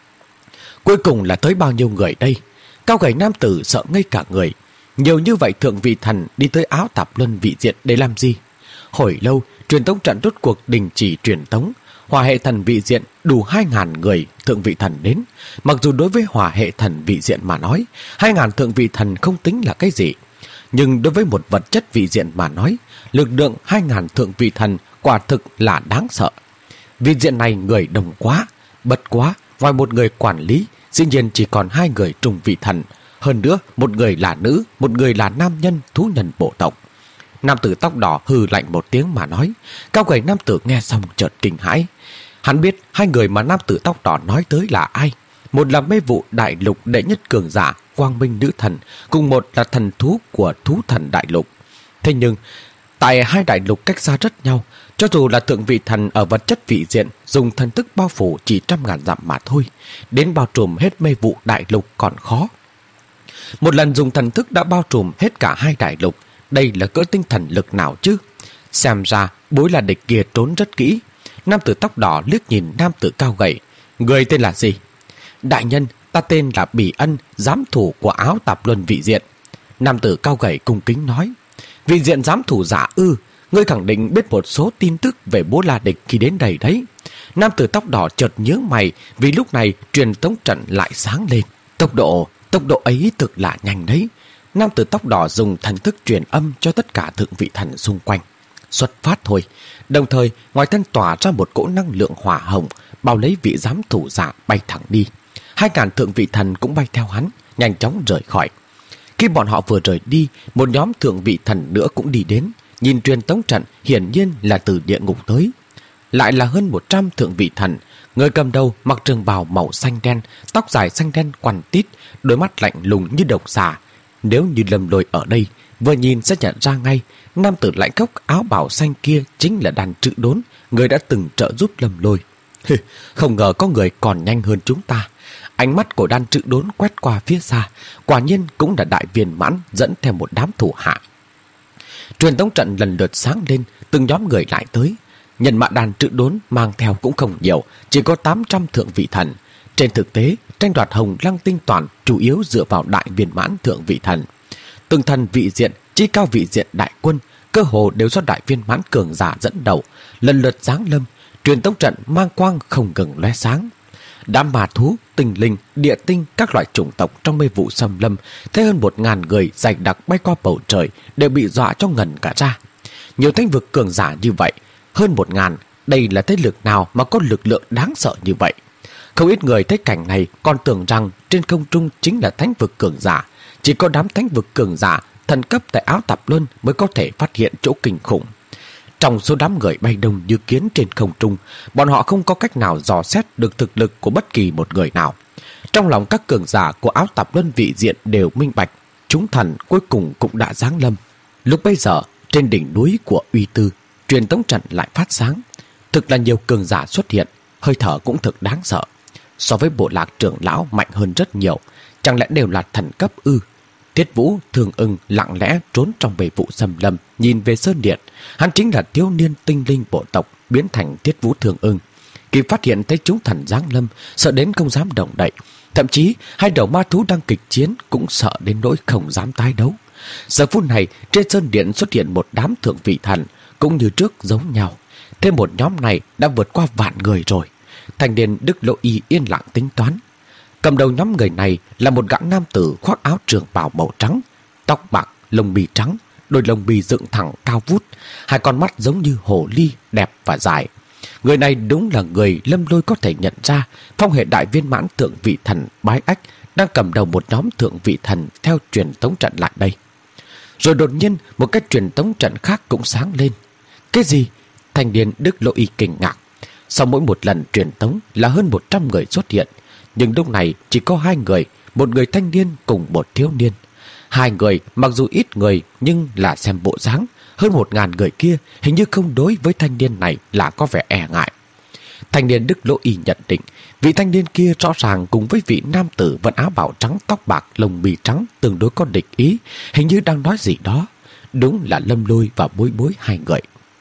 Speaker 1: Cuối cùng là tới bao nhiêu người đây? Cao gầy nam tử sợ ngây cả người. Nhiều như vậy thượng vị thần đi tới Áo Tạp Luân vị diện để làm gì? Hồi lâu, truyền tống trận rốt cuộc đình chỉ truyền tống. Hỏa hệ thần vị diện đủ hai ngàn người thượng vị thần đến. Mặc dù đối với hỏa hệ thần vị diện mà nói, hai ngàn thượng vị thần không tính là cái gì. Nhưng đối với một vật chất vị diện mà nói, lực lượng hai ngàn thượng vị thần quả thực là đáng sợ. Vị diện này người đông quá, bất quá, ngoài một người quản lý, dĩ nhiên chỉ còn hai người trùng vị thần. Hơn nữa, một người là nữ, một người là nam nhân thú nhân bộ tộc. Nam tử tóc đỏ hừ lạnh một tiếng mà nói. Cao gầy nam tử nghe xong chợt kinh hãi. Hắn biết hai người mà nam tử tóc đỏ nói tới là ai. Một là mê vụ đại lục đệ nhất cường giả Quang Minh nữ thần, cùng một là thần thú của thú thần đại lục. Thế nhưng tại hai đại lục cách xa rất nhau, cho dù là thượng vị thần ở vật chất vị diện dùng thần thức bao phủ chỉ trăm ngàn dặm mà thôi, đến bao trùm hết mê vụ đại lục còn khó. Một lần dùng thần thức đã bao trùm hết cả hai đại lục, đây là cỡ tinh thần lực nào chứ? Xem ra bối là địch kia trốn rất kỹ. Nam tử tóc đỏ liếc nhìn nam tử cao gầy. Người tên là gì? Đại nhân, ta tên là Bỉ Ân, giám thủ của Áo Tạp Luân vị diện. Nam tử cao gầy cung kính nói. Vị diện giám thủ giả ư? Ngươi khẳng định biết một số tin tức về bố la địch khi đến đây đấy. Nam tử tóc đỏ chợt nhướng mày, vì lúc này truyền tống trận lại sáng lên. Tốc độ, tốc độ ấy thực là nhanh đấy. Nam tử tóc đỏ dùng thần thức truyền âm cho tất cả thượng vị thần xung quanh. Xuất phát thôi. Đồng thời, ngoài thân tỏa ra một cỗ năng lượng hỏa hồng, bao lấy vị giám thủ giả bay thẳng đi. Hai ngàn thượng vị thần cũng bay theo hắn, nhanh chóng rời khỏi. Khi bọn họ vừa rời đi, một nhóm thượng vị thần nữa cũng đi đến. Nhìn truyền tống trận hiển nhiên là từ địa ngục tới. Lại là hơn một trăm thượng vị thần. Người cầm đầu mặc trường bào màu xanh đen, tóc dài xanh đen quằn tít, đôi mắt lạnh lùng như độc xà. Nếu như Lâm Lôi ở đây, vừa nhìn sẽ nhận ra ngay, nam tử lạnh cốc áo bào xanh kia chính là Đan Trự Đốn, người đã từng trợ giúp Lâm Lôi. Không ngờ có người còn nhanh hơn chúng ta. Ánh mắt của Đan Trự Đốn quét qua phía xa, quả nhiên cũng là đại viên mãn dẫn theo một đám thủ hạ. Truyền tống trận lần lượt sáng lên, từng nhóm người lại tới. Nhân mã Đan Trự Đốn mang theo cũng không nhiều, chỉ có tám trăm thượng vị thần. Trên thực tế, tranh đoạt hồng lăng tinh toàn chủ yếu dựa vào đại viên mãn thượng vị thần. Từng thần vị diện, chi cao vị diện đại quân, cơ hồ đều do đại viên mãn cường giả dẫn đầu, lần lượt giáng lâm. Truyền tống trận mang quang không ngừng lóe sáng. Đám ma thú, tinh linh, địa tinh, các loại chủng tộc trong mê vụ xâm lâm, thấy hơn một ngàn người dày đặc bay qua bầu trời đều bị dọa cho ngẩn cả ra. Nhiều thánh vực cường giả như vậy, hơn một ngàn, đây là thế lực nào mà có lực lượng đáng sợ như vậy? Không ít người thấy cảnh này còn tưởng rằng trên không trung chính là thánh vực cường giả. Chỉ có đám thánh vực cường giả thần cấp tại Áo Tạp Luân mới có thể phát hiện chỗ kinh khủng. Trong số đám người bay đông như kiến trên không trung, bọn họ không có cách nào dò xét được thực lực của bất kỳ một người nào. Trong lòng các cường giả của Áo Tạp Luân vị diện đều minh bạch, chúng thần cuối cùng cũng đã giáng lâm. Lúc bây giờ, trên đỉnh núi của Uy Tư, truyền tống trận lại phát sáng. Thực là nhiều cường giả xuất hiện, hơi thở cũng thực đáng sợ. So với bộ lạc trưởng lão mạnh hơn rất nhiều, chẳng lẽ đều là thần cấp ư? Thiết Vũ Thường Ưng lặng lẽ trốn trong bầy vụ xâm lâm, nhìn về Sơn Điện. Hắn chính là thiếu niên tinh linh bộ tộc biến thành Thiết Vũ Thường Ưng. Kịp phát hiện thấy chúng thần giáng lâm, sợ đến không dám động đậy. Thậm chí hai đầu ma thú đang kịch chiến cũng sợ đến nỗi không dám tái đấu. Giờ phút này trên Sơn Điện xuất hiện một đám thượng vị thần, cũng như trước giống nhau. Thêm một nhóm này đã vượt qua vạn người rồi. Thành niên Đức Lộ Y yên lặng tính toán. Cầm đầu nhóm người này là một gã nam tử khoác áo trường bào màu trắng, tóc bạc, lông bì trắng, đôi lông bì dựng thẳng cao vút, hai con mắt giống như hồ ly đẹp và dài. Người này đúng là người Lâm Lôi có thể nhận ra, phong hệ đại viên mãn thượng vị thần Bái Ách đang cầm đầu một nhóm thượng vị thần theo truyền tống trận lại đây. Rồi đột nhiên một cái truyền tống trận khác cũng sáng lên. Cái gì? Thanh niên Đức Lộ Y kinh ngạc. Sau mỗi một lần truyền tống là hơn một trăm người xuất hiện, nhưng lúc này chỉ có hai người, một người thanh niên cùng một thiếu niên. Hai người mặc dù ít người nhưng là xem bộ dáng, hơn một ngàn người kia hình như không đối với thanh niên này là có vẻ e ngại. Thanh niên Đức Lỗ Y nhận định vị thanh niên kia rõ ràng cùng với vị nam tử vận áo bào trắng tóc bạc lông mi trắng tương đối có địch ý, hình như đang nói gì đó. Đúng là Lâm Lôi và Bối Bối hai người.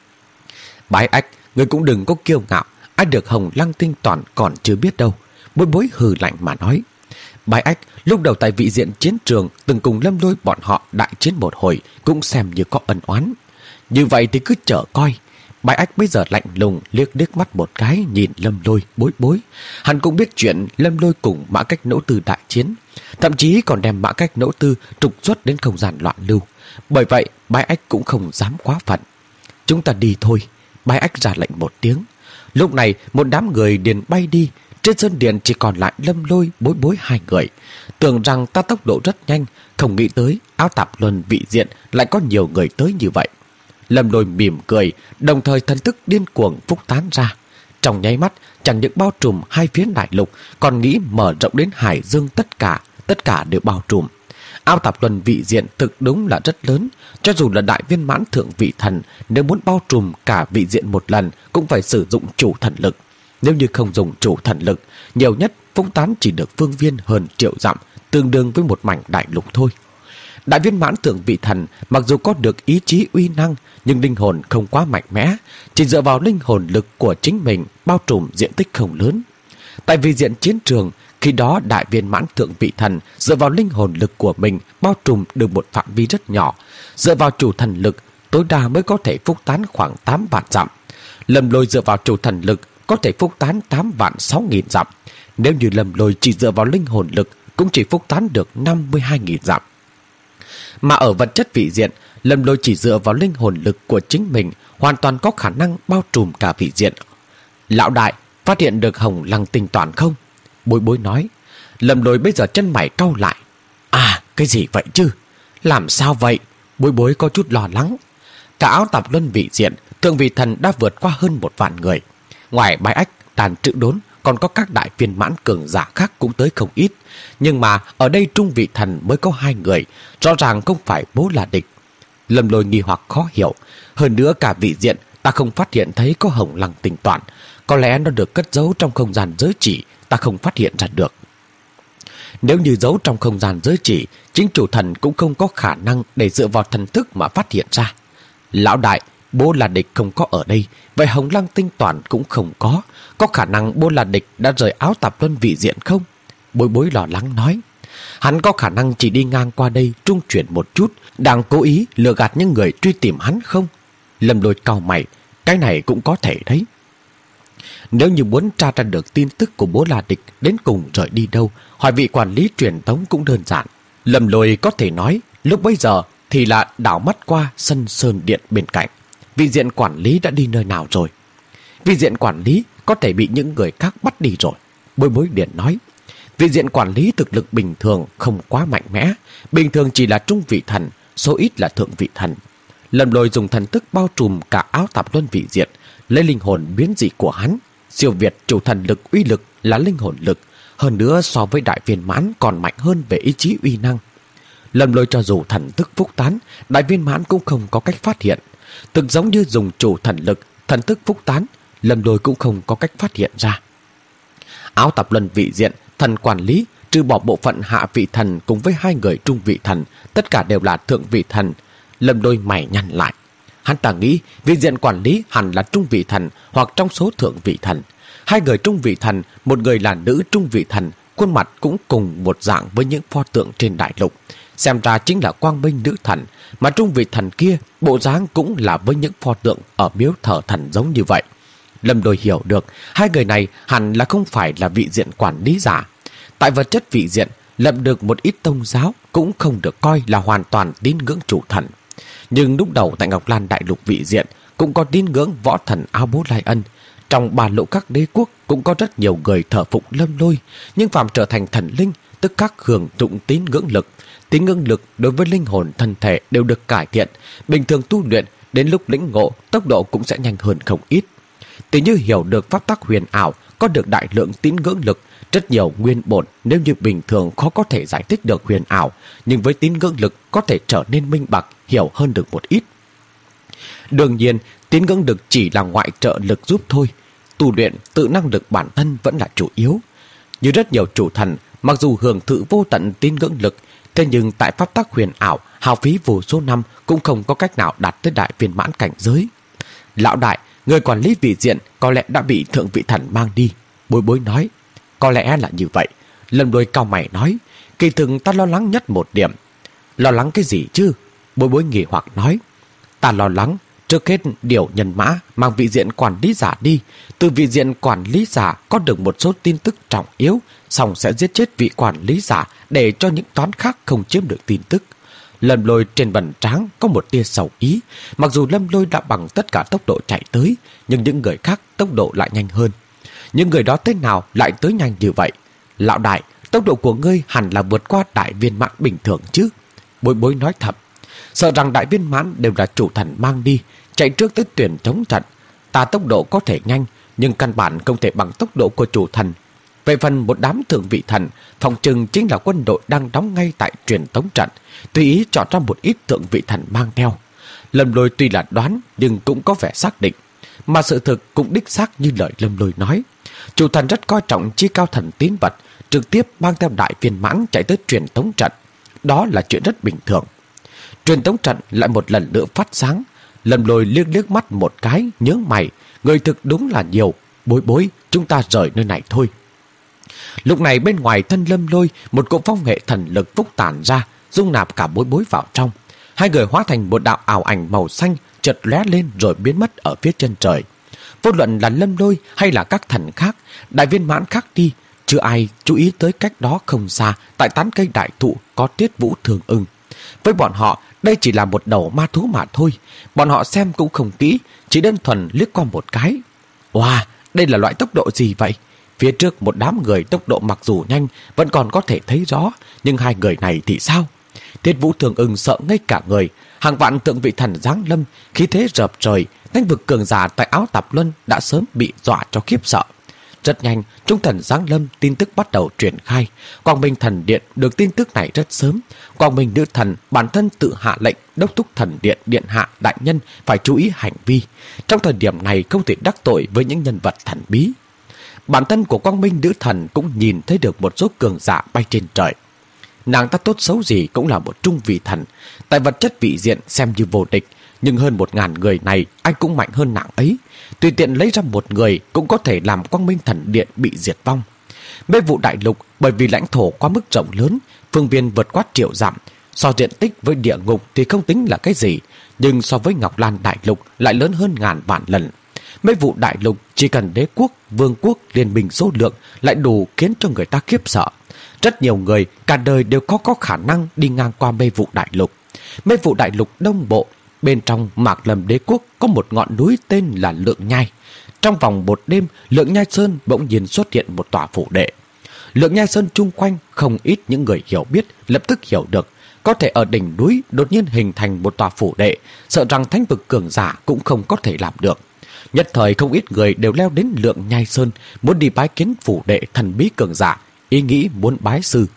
Speaker 1: Bái Ách, người cũng đừng có kiêu ngạo, ai được Hồng Lăng Tinh Toàn còn chưa biết đâu. Bối Bối hừ lạnh mà nói. Bái Ách lúc đầu tại vị diện chiến trường từng cùng Lâm Lôi bọn họ đại chiến một hồi, cũng xem như có ân oán. Như vậy thì cứ chờ coi. Bái Ách bây giờ lạnh lùng liếc liếc mắt một cái nhìn Lâm Lôi, Bối Bối. Hắn cũng biết chuyện Lâm Lôi cùng Mã Cách Nỗ Tư đại chiến, thậm chí còn đem Mã Cách Nỗ Tư trục xuất đến không gian loạn lưu. Bởi vậy Bái Ách cũng không dám quá phận. Chúng ta đi thôi. Bái Ách ra lệnh một tiếng. Lúc này một đám người điền bay đi. Trên sân điện chỉ còn lại Lâm Lôi, Bối Bối hai người. Tưởng rằng ta tốc độ rất nhanh, không nghĩ tới áo tạp luân vị diện lại có nhiều người tới như vậy. Lâm Lôi mỉm cười, đồng thời thần thức điên cuồng phúc tán ra. Trong nháy mắt, chẳng những bao trùm hai phía đại lục, còn nghĩ mở rộng đến hải dương tất cả, tất cả đều bao trùm. Áo tạp luân vị diện thực đúng là rất lớn, cho dù là đại viên mãn thượng vị thần, nếu muốn bao trùm cả vị diện một lần cũng phải sử dụng chủ thần lực. Nếu như không dùng chủ thần lực, nhiều nhất phúc tán chỉ được phương viên hơn triệu dặm, tương đương với một mảnh đại lục thôi. Đại viên mãn thượng vị thần mặc dù có được ý chí uy năng, nhưng linh hồn không quá mạnh mẽ, chỉ dựa vào linh hồn lực của chính mình bao trùm diện tích không lớn. Tại vị diện chiến trường, khi đó đại viên mãn thượng vị thần dựa vào linh hồn lực của mình bao trùm được một phạm vi rất nhỏ, dựa vào chủ thần lực tối đa mới có thể phúc tán khoảng tám vạn dặm. Lâm Lôi dựa vào chủ thần lực có thể phúc tán tám vạn sáu nghìn dặm. Nếu như Lâm Lôi chỉ dựa vào linh hồn lực cũng chỉ phúc tán được năm mươi hai nghìn dặm. Mà ở vật chất vị diện, Lâm Lôi chỉ dựa vào linh hồn lực của chính mình hoàn toàn có khả năng bao trùm cả vị diện. Lão đại, phát hiện được Hồng Lăng Tinh Toàn không? Bối Bối nói. Lâm Lôi bây giờ chân mày cau lại. À, cái gì vậy chứ? Làm sao vậy? Bối Bối có chút lo lắng. Cả áo tạp luân vị diện, thượng vị thần đã vượt qua hơn một vạn người. Ngoài Bái Ách, Tàn Trữ Đốn, còn có các đại viên mãn cường giả khác cũng tới không ít. Nhưng mà ở đây trung vị thần mới có hai người, rõ ràng không phải bố là địch. Lâm Lôi nghi hoặc khó hiểu. Hơn nữa cả vị diện ta không phát hiện thấy có Hồng Lăng Tinh Toàn. Có lẽ nó được cất giấu trong không gian giới chỉ, ta không phát hiện ra được. Nếu như giấu trong không gian giới chỉ, chính chủ thần cũng không có khả năng để dựa vào thần thức mà phát hiện ra. Lão đại, bố là địch không có ở đây, vậy Hồng Lăng Tinh Toàn cũng không có. Có khả năng bố là địch đã rời áo tạp luân vị diện không? Bối Bối lo lắng nói. Hắn có khả năng chỉ đi ngang qua đây trung chuyển một chút, đang cố ý lừa gạt những người truy tìm hắn không? Lâm Lôi cau mày. Cái này cũng có thể đấy. Nếu như muốn tra ra được tin tức của bố là địch đến cùng rời đi đâu, hỏi vị quản lý truyền thống cũng đơn giản. Lâm Lôi có thể nói lúc bấy giờ thì là đảo mắt qua sân sơn điện bên cạnh. Vị diện quản lý đã đi nơi nào rồi? Vị diện quản lý có thể bị những người khác bắt đi rồi. Bối Bối điện nói. Vị diện quản lý thực lực bình thường không quá mạnh mẽ, bình thường chỉ là trung vị thần, số ít là thượng vị thần. Lâm Lôi dùng thần thức bao trùm cả áo tạp luân vị diện, lấy linh hồn biến dị của hắn. Siêu việt chủ thần lực uy lực là linh hồn lực, hơn nữa so với đại viên mãn còn mạnh hơn về ý chí uy năng. Lâm Lôi cho dù thần thức phúc tán, đại viên mãn cũng không có cách phát hiện. Thực giống như dùng chủ thần lực, thần thức phúc tán, Lâm Lôi cũng không có cách phát hiện ra. Áo tạp luân vị diện, thần quản lý, trừ bỏ bộ phận hạ vị thần cùng với hai người trung vị thần, tất cả đều là thượng vị thần. Lâm Lôi mày nhăn lại. Hắn ta nghĩ vị diện quản lý hẳn là trung vị thần hoặc trong số thượng vị thần. Hai người trung vị thần, một người là nữ trung vị thần, khuôn mặt cũng cùng một dạng với những pho tượng trên đại lục. Xem ra chính là quang minh nữ thần, mà trung vị thần kia bộ dáng cũng là với những pho tượng ở miếu thờ thần giống như vậy. Lâm Lôi hiểu được hai người này hẳn là không phải là vị diện quản lý giả. Tại vật chất vị diện, lập được một ít tôn giáo cũng không được coi là hoàn toàn tín ngưỡng chủ thần. Nhưng lúc đầu tại Ngọc Lan đại lục vị diện cũng có tín ngưỡng võ thần Áo Bố Lai Ân. Trong ba lộ các đế quốc cũng có rất nhiều người thờ phụng Lâm Lôi, nhưng phạm trở thành thần linh tức khắc hưởng dụng tín ngưỡng lực. Tín ngưỡng lực đối với linh hồn thân thể đều được cải thiện, bình thường tu luyện đến lúc lĩnh ngộ tốc độ cũng sẽ nhanh hơn không ít. Tỷ như hiểu được pháp tắc huyền ảo có được đại lượng tín ngưỡng lực, rất nhiều nguyên bổn nếu như bình thường khó có thể giải thích được huyền ảo, nhưng với tín ngưỡng lực có thể trở nên minh bạch, hiểu hơn được một ít. Đương nhiên, tín ngưỡng lực chỉ là ngoại trợ lực giúp thôi. Tu luyện tự năng lực bản thân vẫn là chủ yếu. Như rất nhiều chủ thần, mặc dù hưởng thụ vô tận tín ngưỡng lực, thế nhưng tại pháp tắc huyền ảo, hao phí vô số năm cũng không có cách nào đạt tới đại viên mãn cảnh giới. Lão đại, người quản lý vị diện có lẽ đã bị thượng vị thần mang đi. Bối bối nói. Có lẽ là như vậy. Lâm Lôi cau mày nói. Kỳ thực ta lo lắng nhất một điểm. Lo lắng cái gì chứ? Bối bối nghi hoặc nói. Ta lo lắng trước hết điều nhân mã mang vị diện quản lý giả đi. Từ vị diện quản lý giả có được một số tin tức trọng yếu, xong sẽ giết chết vị quản lý giả để cho những toán khác không chiếm được tin tức. Lâm Lôi trên bần trán có một tia sầu ý. Mặc dù Lâm Lôi đã bằng tất cả tốc độ chạy tới, nhưng những người khác tốc độ lại nhanh hơn. Những người đó thế nào lại tới nhanh như vậy? Lão đại, tốc độ của ngươi hẳn là vượt qua đại viên mãn bình thường chứ? Bối bối nói thầm. Sợ rằng đại viên mãn đều là chủ thần mang đi, chạy trước tới tuyển chống trận. Ta tốc độ có thể nhanh, nhưng căn bản không thể bằng tốc độ của chủ thần. Về phần một đám thượng vị thần, phòng trừng chính là quân đội đang đóng ngay tại truyền tống trận, tùy ý chọn ra một ít thượng vị thần mang theo. Lâm Lôi tuy là đoán, nhưng cũng có vẻ xác định. Mà sự thực cũng đích xác như lời Lâm Lôi nói. Chủ thần rất coi trọng chi cao thần tín vật, trực tiếp mang theo đại viên mãn chạy tới truyền tống trận. Đó là chuyện rất bình thường. Truyền tống trận lại một lần nữa phát sáng. Lâm Lôi liếc liếc mắt một cái, nhớ mày, người thực đúng là nhiều. Bối bối, chúng ta rời nơi này thôi. Lúc này bên ngoài thân Lâm Lôi, một cỗ phong hệ thần lực phúc tản ra, dung nạp cả bối bối vào trong. Hai người hóa thành một đạo ảo ảnh màu xanh, chợt lóe lên rồi biến mất ở phía chân trời. Vô luận là Lâm Lôi hay là các thần khác, đại viên mãn khác đi, chưa ai chú ý tới cách đó không xa, tại tán cây đại thụ có Tiết Vũ Thường Ưng. Với bọn họ, đây chỉ là một đầu ma thú mà thôi. Bọn họ xem cũng không kỹ, chỉ đơn thuần liếc qua một cái. Wow, đây là loại tốc độ gì vậy? Phía trước một đám người tốc độ mặc dù nhanh, vẫn còn có thể thấy rõ, nhưng hai người này thì sao? Tiết Vũ Thường Ưng sợ ngây cả người. Hàng vạn tượng vị thần giáng lâm, khí thế rợp trời, thanh vực cường giả tại Áo Tạp Luân đã sớm bị dọa cho khiếp sợ. Rất nhanh, trung thần giáng lâm tin tức bắt đầu truyền khai. Quang Minh Thần Điện được tin tức này rất sớm. Quang Minh Nữ Thần bản thân tự hạ lệnh đốc thúc Thần Điện điện hạ đại nhân phải chú ý hành vi. Trong thời điểm này không thể đắc tội với những nhân vật thần bí. Bản thân của Quang Minh Nữ Thần cũng nhìn thấy được một số cường giả bay trên trời. Nàng ta tốt xấu gì cũng là một trung vị thần, tại vật chất vị diện xem như vô địch, nhưng hơn một ngàn người này ai cũng mạnh hơn nàng ấy. Tùy tiện lấy ra một người cũng có thể làm Quang Minh Thần Điện bị diệt vong. Mê vụ đại lục bởi vì lãnh thổ quá mức rộng lớn, phương viên vượt quá triệu dặm, so diện tích với địa ngục thì không tính là cái gì, nhưng so với Ngọc Lan đại lục lại lớn hơn ngàn vạn lần. Mê vụ đại lục chỉ cần đế quốc, vương quốc, liên minh số lượng lại đủ khiến cho người ta khiếp sợ. Rất nhiều người cả đời đều có có khả năng đi ngang qua mê vụ đại lục. Mê vụ đại lục đông bộ, bên trong Mạc Lâm đế quốc có một ngọn núi tên là Lượng Nhai. Trong vòng một đêm, Lượng Nhai Sơn bỗng nhiên xuất hiện một tòa phủ đệ. Lượng Nhai Sơn chung quanh không ít những người hiểu biết lập tức hiểu được, có thể ở đỉnh núi đột nhiên hình thành một tòa phủ đệ, sợ rằng thánh vực cường giả cũng không có thể làm được. Nhất thời không ít người đều leo đến Lượng Nhai Sơn, muốn đi bái kiến phủ đệ thần bí cường giả, ý nghĩ muốn bái sư.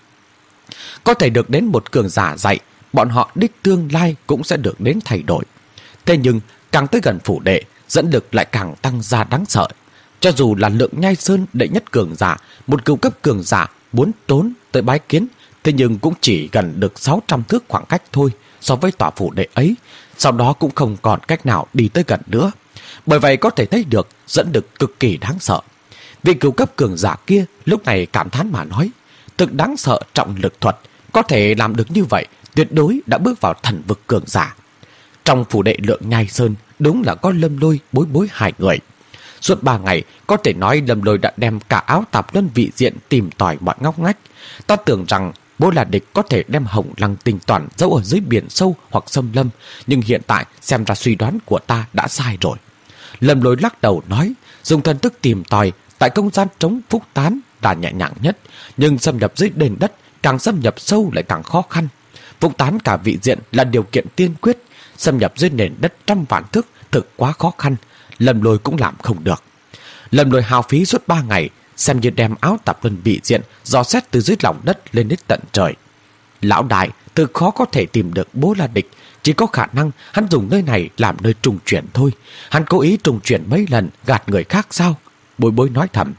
Speaker 1: Có thể được đến một cường giả dạy, bọn họ đích tương lai cũng sẽ được đến thay đổi. Thế nhưng càng tới gần phủ đệ, dẫn lực lại càng tăng ra đáng sợ. Cho dù là Lượng Nhai Sơn đệ nhất cường giả, một cựu cấp cường giả muốn trốn tới bái kiến, thế nhưng cũng chỉ gần được sáu trăm thước khoảng cách thôi so với tòa phủ đệ ấy, sau đó cũng không còn cách nào đi tới gần nữa. Bởi vậy có thể thấy được dẫn lực cực kỳ đáng sợ. Vị cựu cấp cường giả kia lúc này cảm thán mà nói, thực đáng sợ trọng lực thuật, có thể làm được như vậy, tuyệt đối đã bước vào thần vực cường giả. Trong phủ đệ Lượng Nhai Sơn đúng là có Lâm Lôi, Bối Bối hai người. Suốt ba ngày, có thể nói Lâm Lôi đã đem cả Áo Tạp Luân vị diện tìm tòi mọi ngóc ngách. Ta tưởng rằng Bố là địch có thể đem Hồng Lăng Tinh Toàn giấu ở dưới biển sâu hoặc xâm lâm, nhưng hiện tại xem ra suy đoán của ta đã sai rồi. Lâm Lôi lắc đầu nói, dùng thần thức tìm tòi tại không gian trống phúc tán là nhẹ nhàng nhất, nhưng xâm nhập dưới nền đất càng xâm nhập sâu lại càng khó khăn. Phúc tán cả vị diện là điều kiện tiên quyết, xâm nhập dưới nền đất trăm vạn thước thực quá khó khăn, Lâm Lôi cũng làm không được. Lâm Lôi hao phí suốt ba ngày, xem như đem áo tạp luân vị diện dò xét từ dưới lòng đất lên đến tận trời. Lão đại từ khó có thể tìm được Bố La Địch, chỉ có khả năng hắn dùng nơi này làm nơi trùng chuyển thôi. Hắn cố ý trùng chuyển mấy lần gạt người khác sao? Bối Bối nói thầm.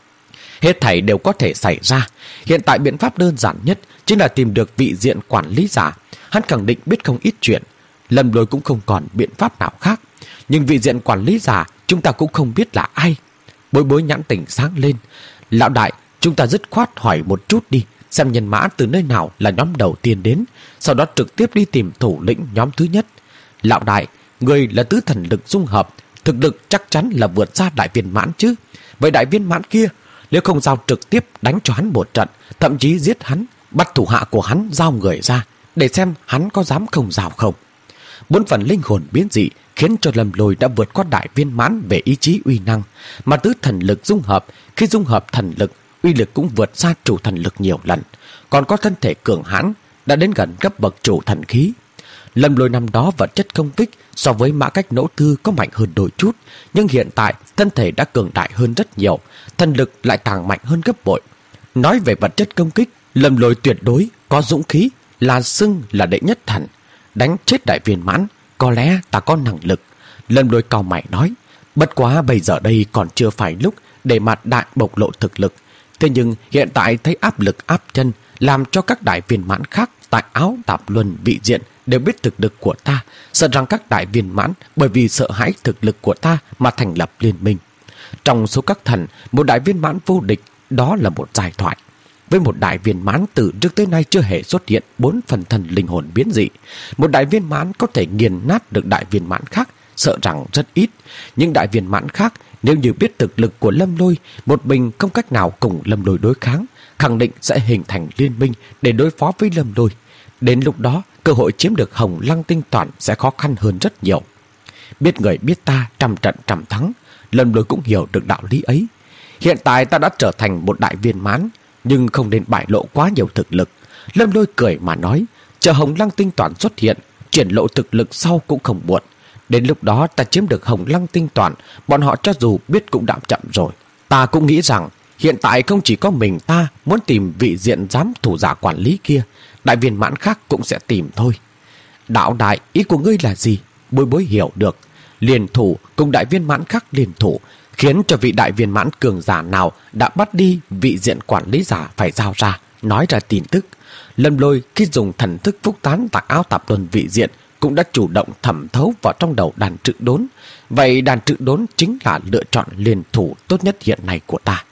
Speaker 1: Hết thảy đều có thể xảy ra. Hiện tại biện pháp đơn giản nhất chính là tìm được vị diện quản lý giả. Hắn khẳng định biết không ít chuyện. Lâm Lôi cũng không còn biện pháp nào khác. Nhưng vị diện quản lý giả chúng ta cũng không biết là ai. Bối Bối nhãn tỉnh sáng lên. Lão đại, chúng ta dứt khoát hỏi một chút đi, xem nhân mã từ nơi nào là nhóm đầu tiên đến, sau đó trực tiếp đi tìm thủ lĩnh nhóm thứ nhất. Lão đại, người là tứ thần lực dung hợp, thực lực chắc chắn là vượt xa đại viên mãn chứ. Vậy đại viên mãn kia, nếu không giao trực tiếp đánh cho hắn một trận, thậm chí giết hắn, bắt thủ hạ của hắn giao người ra, để xem hắn có dám không giao không. Bốn phần linh hồn biến dị khiến cho Lâm Lôi đã vượt qua đại viên mãn về ý chí uy năng, mà tứ thần lực dung hợp, khi dung hợp thần lực, uy lực cũng vượt xa chủ thần lực nhiều lần, còn có thân thể cường hãn đã đến gần cấp bậc chủ thần khí. Lâm Lôi năm đó vật chất công kích so với Mã Cách Nỗ Tư có mạnh hơn đôi chút, nhưng hiện tại thân thể đã cường đại hơn rất nhiều, thần lực lại càng mạnh hơn gấp bội. Nói về vật chất công kích, Lâm Lôi tuyệt đối có dũng khí, là xưng là đệ nhất thần. Đánh chết đại viên mãn, có lẽ ta có năng lực. Lâm Lôi cau mày nói, bất quá bây giờ đây còn chưa phải lúc để mặt đại bộc lộ thực lực. Thế nhưng hiện tại thấy áp lực áp chân, làm cho các đại viên mãn khác tại Áo Tạp Luân vị diện đều biết thực lực của ta, sợ rằng các đại viên mãn bởi vì sợ hãi thực lực của ta mà thành lập liên minh. Trong số các thần, một đại viên mãn vô địch, đó là một giai thoại. Với một đại viên mãn từ trước tới nay chưa hề xuất hiện bốn phần thần linh hồn biến dị, một đại viên mãn có thể nghiền nát được đại viên mãn khác, sợ rằng rất ít. Nhưng đại viên mãn khác nếu như biết thực lực của Lâm Lôi, một mình không cách nào cùng Lâm Lôi đối kháng, khẳng định sẽ hình thành liên minh để đối phó với Lâm Lôi. Đến lúc đó, cơ hội chiếm được Hồng Lăng tinh toàn sẽ khó khăn hơn rất nhiều. Biết người biết ta, trăm trận trăm thắng. Lâm Lôi cũng hiểu được đạo lý ấy. Hiện tại ta đã trở thành một đại viên mãn, nhưng không nên bại lộ quá nhiều thực lực. Lâm Lôi cười mà nói, chờ Hồng Lăng tinh toàn xuất hiện, triển lộ thực lực sau cũng không muộn. Đến lúc đó ta chiếm được Hồng Lăng tinh toàn, bọn họ cho dù biết cũng đã chậm rồi. Ta cũng nghĩ rằng hiện tại không chỉ có mình ta muốn tìm vị diện giám thủ giả quản lý kia, đại viên mãn khác cũng sẽ tìm thôi. Đạo đại, ý của ngươi là gì? Bối Bối hiểu được. Liên thủ cùng đại viên mãn khác liên thủ, khiến cho vị đại viên mãn cường giả nào đã bắt đi vị diện quản lý giả phải giao ra, nói ra tin tức. Lâm Lôi khi dùng thần thức phúc tán tại Áo Tạp Luân vị diện cũng đã chủ động thẩm thấu vào trong đầu đàn trự đốn. Vậy đàn trự đốn chính là lựa chọn liên thủ tốt nhất hiện nay của ta.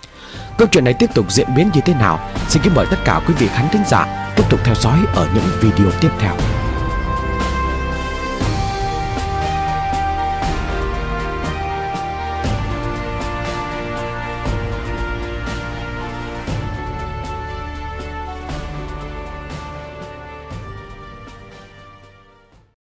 Speaker 1: Câu chuyện này tiếp tục diễn biến như thế nào? Xin kính mời tất cả quý vị khán thính giả tiếp tục theo dõi ở những video tiếp theo.